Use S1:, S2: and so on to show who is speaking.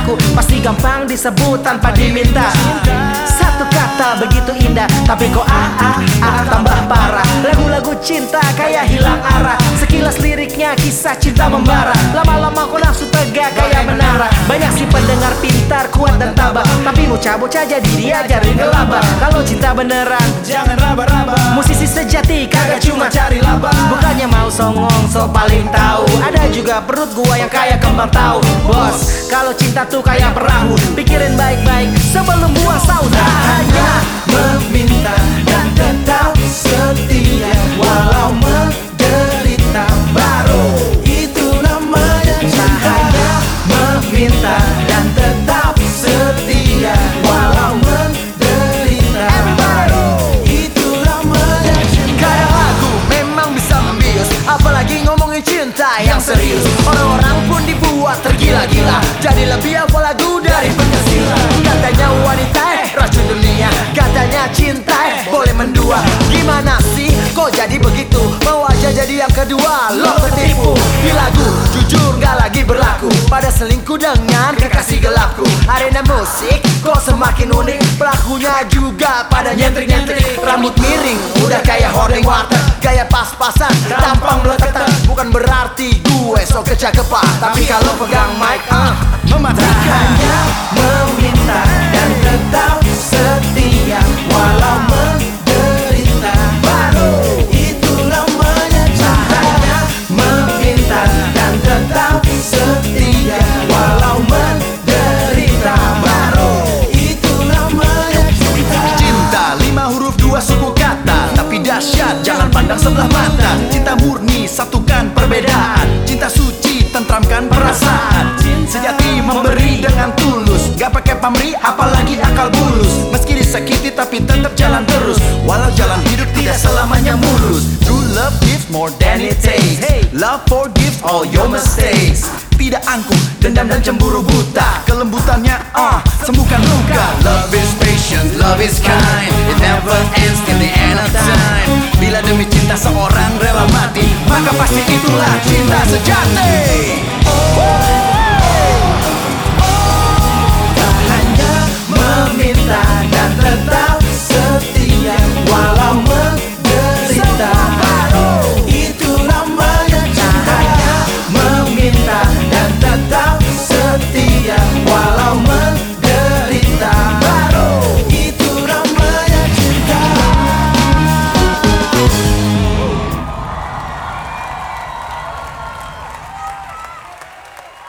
S1: cintaku pasti gampang disebut tanpa diminta. Satu kata begitu indah, tapi kok tambah parah. Lagu-lagu cinta kayak hilang arah. Sekilas liriknya kisah cinta membara. Lama-lama kok nafsu tegak kayak menara. Banyak si pendengar pintar, kuat dan tabah, tapi bocah-bocah jadi diajarin ngelaba. Kalau cinta beneran
S2: jangan raba-raba.
S1: musisi sejati kagak cuma
S2: cari laba.
S1: bukannya mau songong, so paling tahu. Ada juga perut gua yang kayak kembang tahu. Bos, kalau cinta tuh kayak perahu, pikirin baik-baik sebelum buang saus.
S2: Hanya meminta dan tetap setia walau menderita, baru itu namanya cinta. Hanya meminta dan tetap setia walau menderita, baru itu namanya cinta.
S1: Kadang lagu memang bisa membius, apalagi ngomongin cinta yang serius. Orang-orang pun dibuat tergila-gila, jadi lebih apa lagu dari Pancasila. Katanya wanita racun dunia, katanya cinta boleh mendua. Gimana sih kok jadi begitu? Mau aja jadi yang kedua, lo tertipu. Di lagu jujur gak lagi berlaku pada selingkuh dengan kekasih gelapku. Arena musik kok semakin unik, pelakunya juga pada nyentrik-nyentrik. Rambut miring udah kayak holding water, gaya pas-pasan, tampang meletetan. Bukan berarti gue sok kecakapan, tapi kalau pegang mic mematikan.
S2: Hanya meminta dan tetap setia walau menderita, baru itu namanya cinta. Hanya meminta dan tetap setia walau menderita, baru itu namanya cinta.
S3: Cinta 5 huruf 2 suku kata, tapi dahsyat jangan pandang sebelah mata. Cinta murni satukan perbedaan, cinta suci tentramkan perasaan. Sejati memberi dengan tulus, gak pakai pamrih apalagi akal bulus. Meski disakiti tapi tetap jalan terus, walau jalan hidup tidak selamanya mulus. True love gives more than it takes, love forgives all your mistakes. Tidak angkuh, dendam dan cemburu buta, kelembutannya sembuhkan luka. Love is patient, love is kind, it never ends till the end of time. Bila demi cinta seorang rela mati, maka pasti itulah cinta sejati.